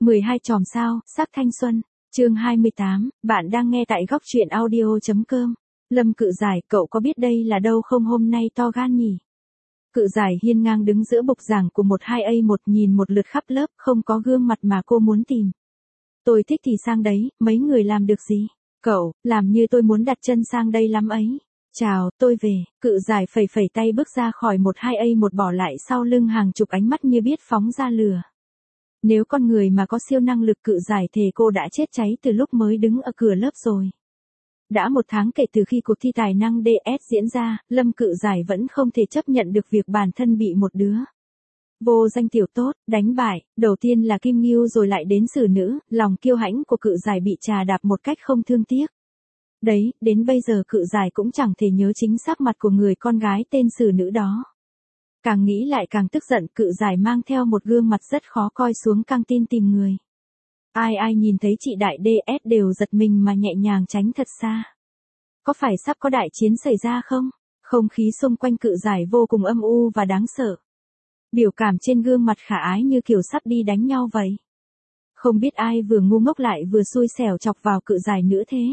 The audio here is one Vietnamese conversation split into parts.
12 chòm sao, sắc thanh xuân. Chương 28, bạn đang nghe tại góc truyện audio.com. Lâm Cự Giải, cậu có biết đây là đâu không, hôm nay to gan nhỉ? Cự Giải hiên ngang đứng giữa bục giảng của 12A1 nhìn một lượt khắp lớp, không có gương mặt mà cô muốn tìm. Tôi thích thì sang đấy, mấy người làm được gì? Cậu, làm như tôi muốn đặt chân sang đây lắm ấy. Chào, tôi về. Cự Giải phẩy phẩy tay bước ra khỏi 12A1 bỏ lại sau lưng hàng chục ánh mắt như biết phóng ra lửa. Nếu con người mà có siêu năng lực Cự Giải thề cô đã chết cháy từ lúc mới đứng ở cửa lớp rồi. Đã 1 tháng kể từ khi cuộc thi tài năng DS diễn ra, Lâm Cự Giải vẫn không thể chấp nhận được việc bản thân bị một đứa vô danh tiểu tốt đánh bại, đầu tiên là Kim Ngưu rồi lại đến Sử Nữ, lòng kiêu hãnh của Cự Giải bị trà đạp một cách không thương tiếc. Đấy, đến bây giờ Cự Giải cũng chẳng thể nhớ chính xác mặt của người con gái tên Sử Nữ đó. Càng nghĩ lại càng tức giận, Cự Giải mang theo một gương mặt rất khó coi xuống căng tin tìm người. Ai nhìn thấy chị đại DS đều giật mình mà nhẹ nhàng tránh thật xa. Có phải sắp có đại chiến xảy ra không? Không khí xung quanh Cự Giải vô cùng âm u và đáng sợ. Biểu cảm trên gương mặt khả ái như kiểu sắp đi đánh nhau vậy. Không biết ai vừa ngu ngốc lại vừa xui xẻo chọc vào Cự Giải nữa thế.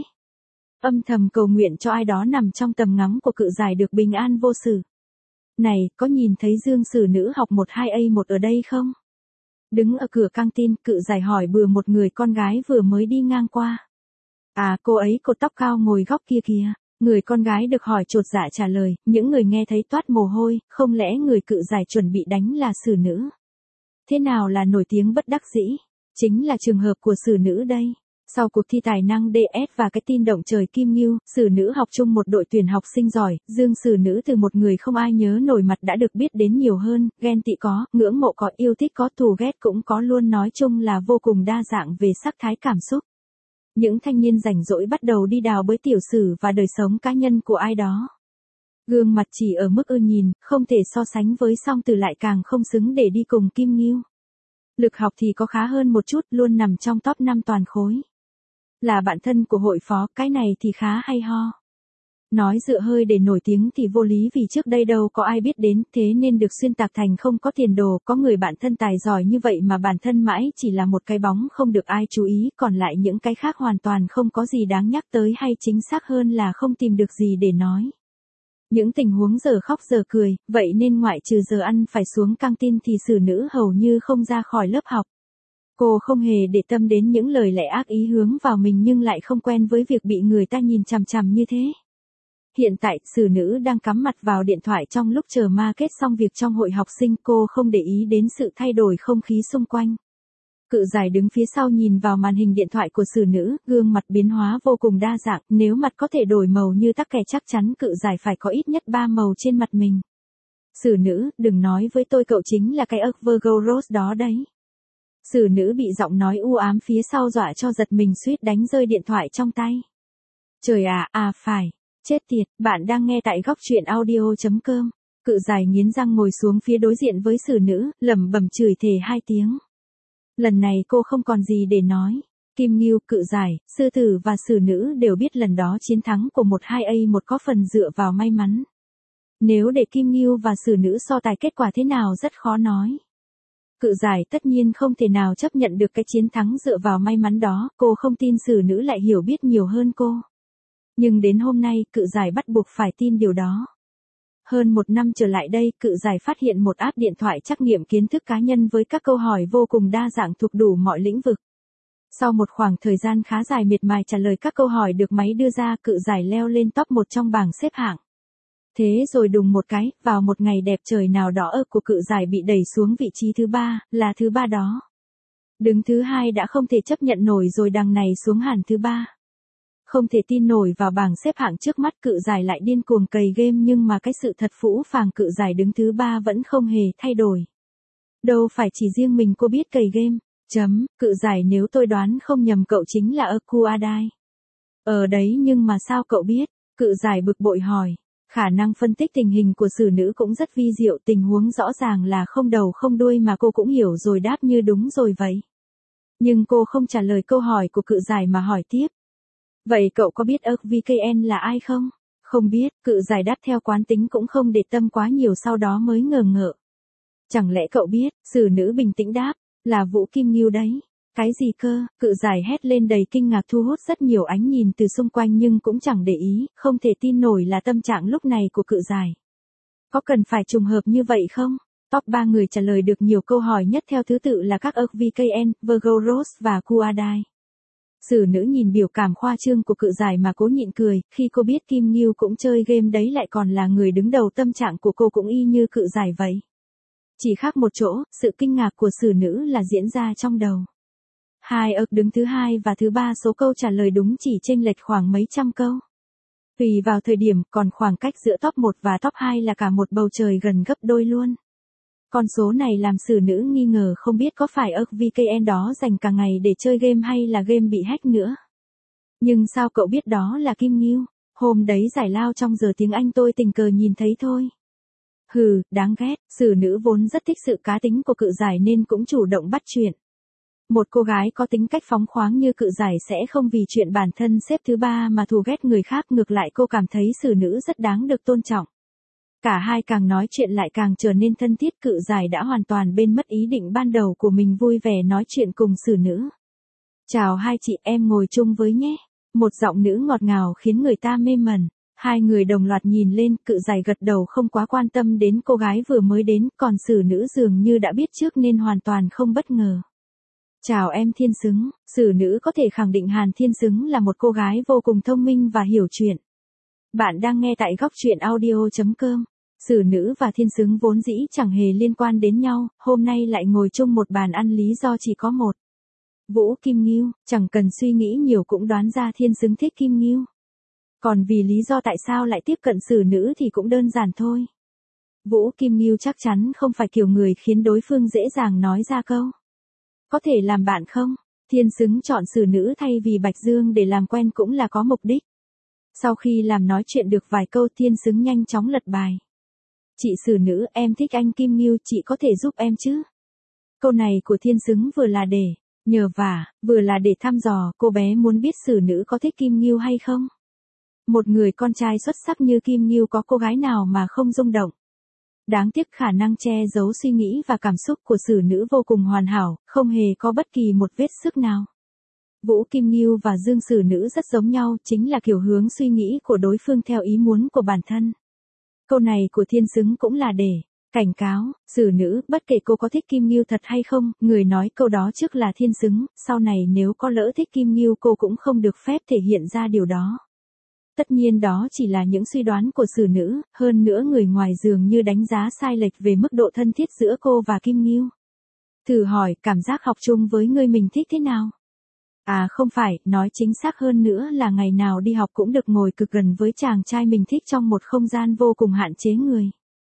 Âm thầm cầu nguyện cho ai đó nằm trong tầm ngắm của Cự Giải được bình an vô sự. Này, có nhìn thấy Dương Sử Nữ học 12A1 ở đây không? Đứng ở cửa căng tin, Cự Giải hỏi bừa một người con gái vừa mới đi ngang qua. À, cô ấy cột tóc cao ngồi góc kia kìa. Người con gái được hỏi chột dạ trả lời, những người nghe thấy toát mồ hôi, không lẽ người Cự Giải chuẩn bị đánh là Sử Nữ? Thế nào là nổi tiếng bất đắc dĩ? Chính là trường hợp của Sử Nữ đây. Sau cuộc thi tài năng DS và cái tin động trời Kim Ngưu, Sử Nữ học chung một đội tuyển học sinh giỏi, Dương Sử Nữ từ một người không ai nhớ nổi mặt đã được biết đến nhiều hơn, ghen tị có, ngưỡng mộ có, yêu thích có, thù ghét cũng có, luôn nói chung là vô cùng đa dạng về sắc thái cảm xúc. Những thanh niên rảnh rỗi bắt đầu đi đào bới tiểu sử và đời sống cá nhân của ai đó. Gương mặt chỉ ở mức ưa nhìn, không thể so sánh với Song Tử lại càng không xứng để đi cùng Kim Ngưu. Lực học thì có khá hơn một chút, luôn nằm trong top 5 toàn khối. Là bạn thân của hội phó, cái này thì khá hay ho. Nói dựa hơi để nổi tiếng thì vô lý vì trước đây đâu có ai biết đến, thế nên được xuyên tạc thành không có tiền đồ, có người bạn thân tài giỏi như vậy mà bản thân mãi chỉ là một cái bóng không được ai chú ý, còn lại những cái khác hoàn toàn không có gì đáng nhắc tới, hay chính xác hơn là không tìm được gì để nói. Những tình huống giờ khóc giờ cười, vậy nên ngoại trừ giờ ăn phải xuống căng tin thì Sử Nữ hầu như không ra khỏi lớp học. Cô không hề để tâm đến những lời lẽ ác ý hướng vào mình nhưng lại không quen với việc bị người ta nhìn chằm chằm như thế. Hiện tại, Sử Nữ đang cắm mặt vào điện thoại trong lúc chờ ma kết xong việc trong hội học sinh, cô không để ý đến sự thay đổi không khí xung quanh. Cự Giải đứng phía sau nhìn vào màn hình điện thoại của Sử Nữ, gương mặt biến hóa vô cùng đa dạng, nếu mặt có thể đổi màu như tắc kè chắc chắn Cự Giải phải có ít nhất 3 màu trên mặt mình. Sử Nữ, đừng nói với tôi cậu chính là cái Virgo Rose đó đấy. Sử Nữ bị giọng nói u ám phía sau dọa cho giật mình suýt đánh rơi điện thoại trong tay. Trời à, phải. Chết tiệt, bạn đang nghe tại góc truyện audio.com. Cự Giải nghiến răng ngồi xuống phía đối diện với Sử Nữ, lẩm bẩm chửi thề 2 tiếng. Lần này cô không còn gì để nói. Kim Ngưu, Cự Giải, Sư Tử và Sử Nữ đều biết lần đó chiến thắng của 12A1 có phần dựa vào may mắn. Nếu để Kim Ngưu và Sử Nữ so tài kết quả thế nào rất khó nói. Cự Giải tất nhiên không thể nào chấp nhận được cái chiến thắng dựa vào may mắn đó, cô không tin Sử Nữ lại hiểu biết nhiều hơn cô. Nhưng đến hôm nay, Cự Giải bắt buộc phải tin điều đó. Hơn 1 năm trở lại đây, Cự Giải phát hiện một app điện thoại trắc nghiệm kiến thức cá nhân với các câu hỏi vô cùng đa dạng thuộc đủ mọi lĩnh vực. Sau một khoảng thời gian khá dài miệt mài trả lời các câu hỏi được máy đưa ra, Cự Giải leo lên top 1 trong bảng xếp hạng. Thế rồi đùng một cái, vào một ngày đẹp trời nào đó của Cự Giải bị đẩy xuống vị trí thứ 3, là thứ 3 đó. Đứng thứ 2 đã không thể chấp nhận nổi rồi đằng này xuống hẳn thứ 3. Không thể tin nổi vào bảng xếp hạng trước mắt, Cự Giải lại điên cuồng cày game nhưng mà cái sự thật phũ phàng Cự Giải đứng thứ 3 vẫn không hề thay đổi. Đâu phải chỉ riêng mình cô biết cày game. Cự Giải, nếu tôi đoán không nhầm cậu chính là Akuadai. Đấy nhưng mà sao cậu biết? Cự Giải bực bội hỏi. Khả năng phân tích tình hình của Sử Nữ cũng rất vi diệu, tình huống rõ ràng là không đầu không đuôi mà cô cũng hiểu rồi đáp như đúng rồi vậy. Nhưng cô không trả lời câu hỏi của Cự Giải mà hỏi tiếp. Vậy cậu có biết VKN là ai không? Không biết, Cự Giải đáp theo quán tính cũng không để tâm quá nhiều sau đó mới ngờ ngợ. Chẳng lẽ cậu biết? Sử Nữ bình tĩnh đáp, là Vũ Kim Ngưu đấy. Cái gì cơ? Cự giải hét lên đầy kinh ngạc thu hút rất nhiều ánh nhìn từ xung quanh nhưng cũng chẳng để ý, không thể tin nổi là tâm trạng lúc này của cự giải. Có cần phải trùng hợp như vậy không? Top 3 người trả lời được nhiều câu hỏi nhất theo thứ tự là các VKN, Virgo Rose và Kuadai. Sử nữ nhìn biểu cảm khoa trương của cự giải mà cố nhịn cười, khi cô biết Kim Ngưu cũng chơi game đấy lại còn là người đứng đầu, tâm trạng của cô cũng y như cự giải vậy. Chỉ khác một chỗ, sự kinh ngạc của sử nữ là diễn ra trong đầu. Hai đứng thứ hai và thứ ba số câu trả lời đúng chỉ chênh lệch khoảng mấy trăm câu. Tùy vào thời điểm, còn khoảng cách giữa top 1 và top 2 là cả một bầu trời gần gấp đôi luôn. Con số này làm sử nữ nghi ngờ không biết có phải VKN đó dành cả ngày để chơi game hay là game bị hack nữa. Nhưng sao cậu biết đó là Kim Ngưu? Hôm đấy giải lao trong giờ tiếng Anh tôi tình cờ nhìn thấy thôi. Hừ, đáng ghét, sử nữ vốn rất thích sự cá tính của cự giải nên cũng chủ động bắt chuyện. Một cô gái có tính cách phóng khoáng như cự giải sẽ không vì chuyện bản thân xếp thứ ba mà thù ghét người khác, ngược lại cô cảm thấy sử nữ rất đáng được tôn trọng. Cả hai càng nói chuyện lại càng trở nên thân thiết, cự giải đã hoàn toàn bên mất ý định ban đầu của mình, vui vẻ nói chuyện cùng sử nữ. Chào hai chị, em ngồi chung với nhé. Một giọng nữ ngọt ngào khiến người ta mê mẩn. Hai người đồng loạt nhìn lên, cự giải gật đầu không quá quan tâm đến cô gái vừa mới đến, còn sử nữ dường như đã biết trước nên hoàn toàn không bất ngờ. Chào em Thiên Xứng, sử nữ có thể khẳng định Hàn Thiên Xứng là một cô gái vô cùng thông minh và hiểu chuyện. Bạn đang nghe tại góc truyện audio.com. Sử nữ và Thiên Xứng vốn dĩ chẳng hề liên quan đến nhau, hôm nay lại ngồi chung một bàn ăn, lý do chỉ có một. Vũ Kim Ngưu, chẳng cần suy nghĩ nhiều cũng đoán ra Thiên Xứng thích Kim Ngưu. Còn vì lý do tại sao lại tiếp cận sử nữ thì cũng đơn giản thôi. Vũ Kim Ngưu chắc chắn không phải kiểu người khiến đối phương dễ dàng nói ra câu. Có thể làm bạn không? Thiên Xứng chọn sử nữ thay vì Bạch Dương để làm quen cũng là có mục đích. Sau khi làm nói chuyện được vài câu, Thiên Xứng nhanh chóng lật bài. Chị sử nữ, em thích anh Kim Ngưu, chị có thể giúp em chứ? Câu này của Thiên Xứng vừa là để nhờ vả, vừa là để thăm dò, cô bé muốn biết sử nữ có thích Kim Ngưu hay không. Một người con trai xuất sắc như Kim Ngưu có cô gái nào mà không rung động. Đáng tiếc khả năng che giấu suy nghĩ và cảm xúc của sử nữ vô cùng hoàn hảo, không hề có bất kỳ một vết xước nào. Vũ Kim Ngưu và Dương sử nữ rất giống nhau, chính là kiểu hướng suy nghĩ của đối phương theo ý muốn của bản thân. Câu này của Thiên Xứng cũng là để cảnh cáo, sử nữ, bất kể cô có thích Kim Ngưu thật hay không, người nói câu đó trước là Thiên Xứng, sau này nếu có lỡ thích Kim Ngưu cô cũng không được phép thể hiện ra điều đó. Tất nhiên đó chỉ là những suy đoán của sử nữ, hơn nữa người ngoài dường như đánh giá sai lệch về mức độ thân thiết giữa cô và Kim Ngưu. Thử hỏi, cảm giác học chung với người mình thích thế nào? À không phải, nói chính xác hơn nữa là ngày nào đi học cũng được ngồi cực gần với chàng trai mình thích trong một không gian vô cùng hạn chế người.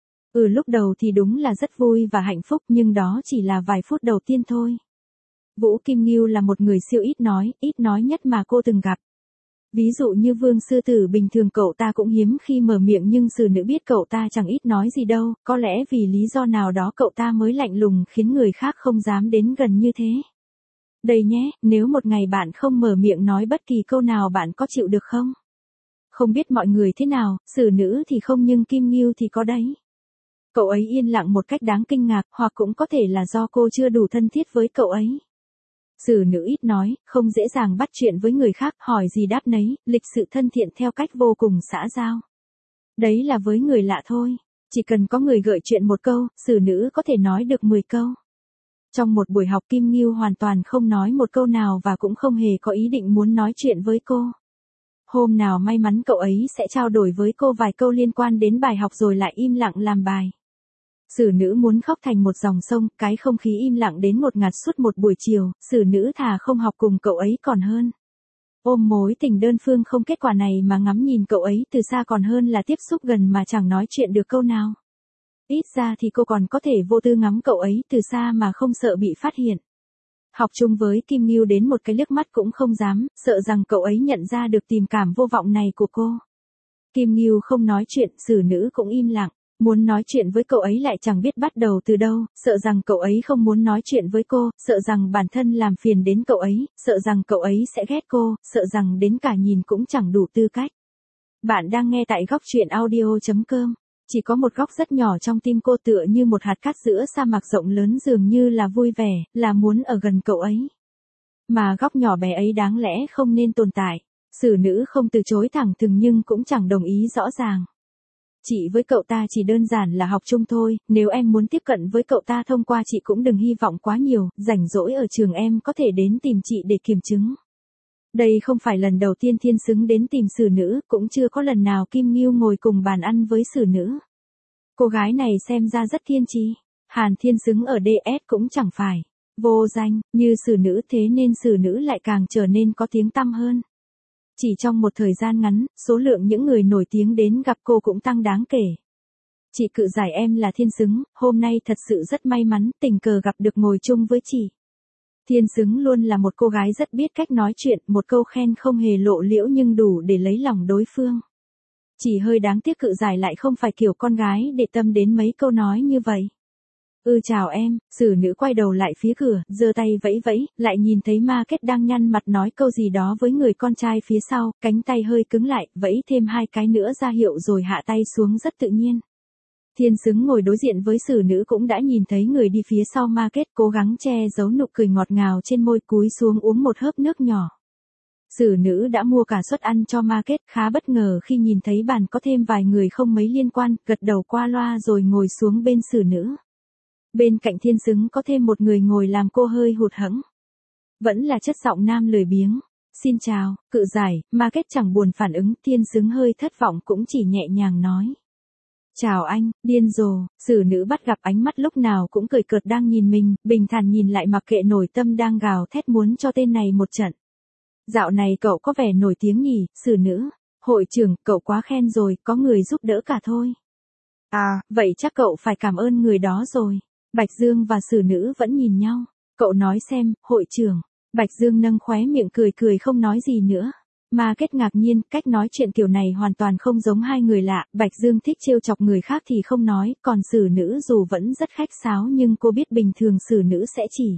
Lúc đầu thì đúng là rất vui và hạnh phúc, nhưng đó chỉ là vài phút đầu tiên thôi. Vũ Kim Ngưu là một người siêu ít nói nhất mà cô từng gặp. Ví dụ như Vương Sư Tử, bình thường cậu ta cũng hiếm khi mở miệng, nhưng sử nữ biết cậu ta chẳng ít nói gì đâu, có lẽ vì lý do nào đó cậu ta mới lạnh lùng khiến người khác không dám đến gần như thế. Đây nhé, nếu một ngày bạn không mở miệng nói bất kỳ câu nào bạn có chịu được không? Không biết mọi người thế nào, sử nữ thì không nhưng Kim Ngưu thì có đấy. Cậu ấy yên lặng một cách đáng kinh ngạc, hoặc cũng có thể là do cô chưa đủ thân thiết với cậu ấy. Sử nữ ít nói, không dễ dàng bắt chuyện với người khác, hỏi gì đáp nấy, lịch sự thân thiện theo cách vô cùng xã giao. Đấy là với người lạ thôi, chỉ cần có người gợi chuyện một câu, sử nữ có thể nói được 10 câu. Trong một buổi học, Kim Ngưu hoàn toàn không nói một câu nào và cũng không hề có ý định muốn nói chuyện với cô. Hôm nào may mắn cậu ấy sẽ trao đổi với cô vài câu liên quan đến bài học rồi lại im lặng làm bài. Sử nữ muốn khóc thành một dòng sông, cái không khí im lặng đến ngột ngạt suốt một buổi chiều, sử nữ thà không học cùng cậu ấy còn hơn. Ôm mối tình đơn phương không kết quả này mà ngắm nhìn cậu ấy từ xa còn hơn là tiếp xúc gần mà chẳng nói chuyện được câu nào. Ít ra thì cô còn có thể vô tư ngắm cậu ấy từ xa mà không sợ bị phát hiện. Học chung với Kim Ngưu đến một cái liếc mắt cũng không dám, sợ rằng cậu ấy nhận ra được tình cảm vô vọng này của cô. Kim Ngưu không nói chuyện, sử nữ cũng im lặng. Muốn nói chuyện với cậu ấy lại chẳng biết bắt đầu từ đâu, sợ rằng cậu ấy không muốn nói chuyện với cô, sợ rằng bản thân làm phiền đến cậu ấy, sợ rằng cậu ấy sẽ ghét cô, sợ rằng đến cả nhìn cũng chẳng đủ tư cách. Bạn đang nghe tại góc truyện audio.com. Chỉ có một góc rất nhỏ trong tim cô, tựa như một hạt cát giữa sa mạc rộng lớn, dường như là vui vẻ, là muốn ở gần cậu ấy. Mà góc nhỏ bé ấy đáng lẽ không nên tồn tại. Xử nữ không từ chối thẳng thừng nhưng cũng chẳng đồng ý rõ ràng. Chị với cậu ta chỉ đơn giản là học chung thôi, nếu em muốn tiếp cận với cậu ta thông qua chị cũng đừng hy vọng quá nhiều, rảnh rỗi ở trường em có thể đến tìm chị để kiểm chứng. Đây không phải lần đầu tiên Thiên Xứng đến tìm xử nữ, cũng chưa có lần nào Kim Ngưu ngồi cùng bàn ăn với xử nữ. Cô gái này xem ra rất thiên trí. Hàn Thiên Xứng ở DS cũng chẳng phải vô danh như xử nữ, thế nên xử nữ lại càng trở nên có tiếng tăm hơn. Chỉ trong một thời gian ngắn, số lượng những người nổi tiếng đến gặp cô cũng tăng đáng kể. Chị Cự Giải, em là Thiên Xứng, hôm nay thật sự rất may mắn, tình cờ gặp được ngồi chung với chị. Thiên Xứng luôn là một cô gái rất biết cách nói chuyện, một câu khen không hề lộ liễu nhưng đủ để lấy lòng đối phương. Chỉ hơi đáng tiếc Cự Giải lại không phải kiểu con gái để tâm đến mấy câu nói như vậy. Chào em, xử nữ quay đầu lại phía cửa, giơ tay vẫy vẫy, lại nhìn thấy Ma Kết đang nhăn mặt nói câu gì đó với người con trai phía sau, cánh tay hơi cứng lại, vẫy thêm 2 cái nữa ra hiệu rồi hạ tay xuống rất tự nhiên. Thiên Xứng ngồi đối diện với xử nữ cũng đã nhìn thấy người đi phía sau Ma Kết, cố gắng che giấu nụ cười ngọt ngào trên môi, cúi xuống uống một hớp nước nhỏ. Xử nữ đã mua cả suất ăn cho Ma Kết, khá bất ngờ khi nhìn thấy bàn có thêm vài người không mấy liên quan, gật đầu qua loa rồi ngồi xuống bên xử nữ. Bên cạnh Thiên Xứng có thêm một người ngồi làm cô hơi hụt hẫng. Vẫn là chất giọng nam lười biếng. Xin chào, Cự Giải. Ma Kết chẳng buồn phản ứng, Thiên Xứng hơi thất vọng cũng chỉ nhẹ nhàng nói. Chào anh, điên rồ. Xử nữ bắt gặp ánh mắt lúc nào cũng cười cợt đang nhìn mình, bình thản nhìn lại mặc kệ nội tâm đang gào thét muốn cho tên này một trận. Dạo này cậu có vẻ nổi tiếng nhỉ, xử nữ. Hội trưởng, cậu quá khen rồi, có người giúp đỡ cả thôi. À, vậy chắc cậu phải cảm ơn người đó rồi. Bạch Dương và xử nữ vẫn nhìn nhau. Cậu nói xem, hội trưởng. Bạch Dương nâng khóe miệng cười cười không nói gì nữa. Ma Kết ngạc nhiên, cách nói chuyện kiểu này hoàn toàn không giống hai người lạ. Bạch Dương thích trêu chọc người khác thì không nói, còn xử nữ dù vẫn rất khách sáo nhưng cô biết bình thường xử nữ sẽ chỉ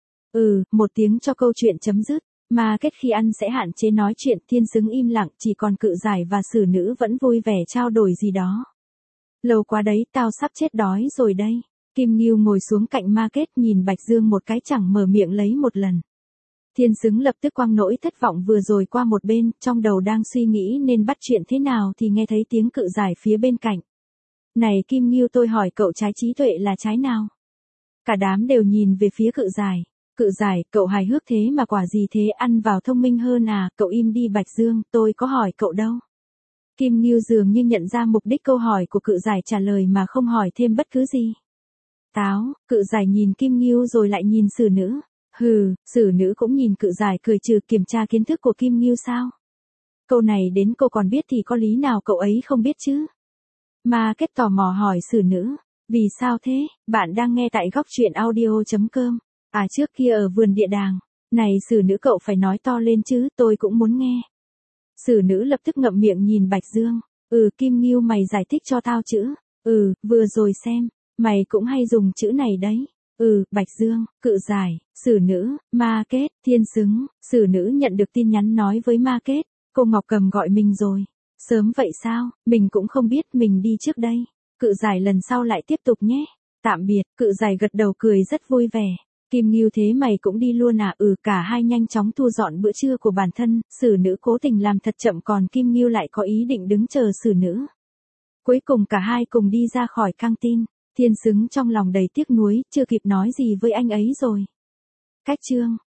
một tiếng cho câu chuyện chấm dứt. Ma Kết khi ăn sẽ hạn chế nói chuyện, Thiên Xứng im lặng, chỉ còn Cự Giải và xử nữ vẫn vui vẻ trao đổi gì đó. Lâu quá đấy, tao sắp chết đói rồi đây. Kim Ngưu ngồi xuống cạnh Ma Kết nhìn Bạch Dương một cái chẳng mở miệng lấy một lần. Thiên Xứng lập tức quăng nỗi thất vọng vừa rồi qua một bên, trong đầu đang suy nghĩ nên bắt chuyện thế nào thì nghe thấy tiếng Cự Giải phía bên cạnh. Này Kim Ngưu, tôi hỏi cậu, trái trí tuệ là trái nào? Cả đám đều nhìn về phía Cự Giải. Cự Giải, cậu hài hước thế mà quả gì thế, ăn vào thông minh hơn à? Cậu im đi Bạch Dương, tôi có hỏi cậu đâu. Kim Ngưu dường như nhận ra mục đích câu hỏi của Cự Giải, trả lời mà không hỏi thêm bất cứ gì. Táo. Cự Giải nhìn Kim Ngưu rồi lại nhìn xử nữ. Xử nữ cũng nhìn Cự Giải cười trừ, kiểm tra kiến thức của Kim Ngưu sao? Câu này đến cô còn biết thì có lý nào cậu ấy không biết chứ? Ma Kết tò mò hỏi xử nữ. Vì sao thế? Bạn đang nghe tại góc truyện audio.com. À, trước kia ở vườn địa đàng. Này xử nữ, cậu phải nói to lên chứ, tôi cũng muốn nghe. Xử nữ lập tức ngậm miệng nhìn Bạch Dương. Kim Ngưu, mày giải thích cho tao chữ. Vừa rồi xem. Mày cũng hay dùng chữ này đấy. Bạch Dương, Cự Giải, xử nữ, Ma Kết, Thiên Xứng. Xử nữ nhận được tin nhắn nói với Ma Kết. Cô Ngọc Cầm gọi mình rồi. Sớm vậy sao, mình cũng không biết, mình đi trước đây. Cự Giải lần sau lại tiếp tục nhé. Tạm biệt. Cự Giải gật đầu cười rất vui vẻ. Kim Ngưu, thế mày cũng đi luôn à? Cả hai nhanh chóng thu dọn bữa trưa của bản thân, xử nữ cố tình làm thật chậm còn Kim Ngưu lại có ý định đứng chờ xử nữ. Cuối cùng cả hai cùng đi ra khỏi căng tin. Thiên Xứng trong lòng đầy tiếc nuối, chưa kịp nói gì với anh ấy rồi. Cách chương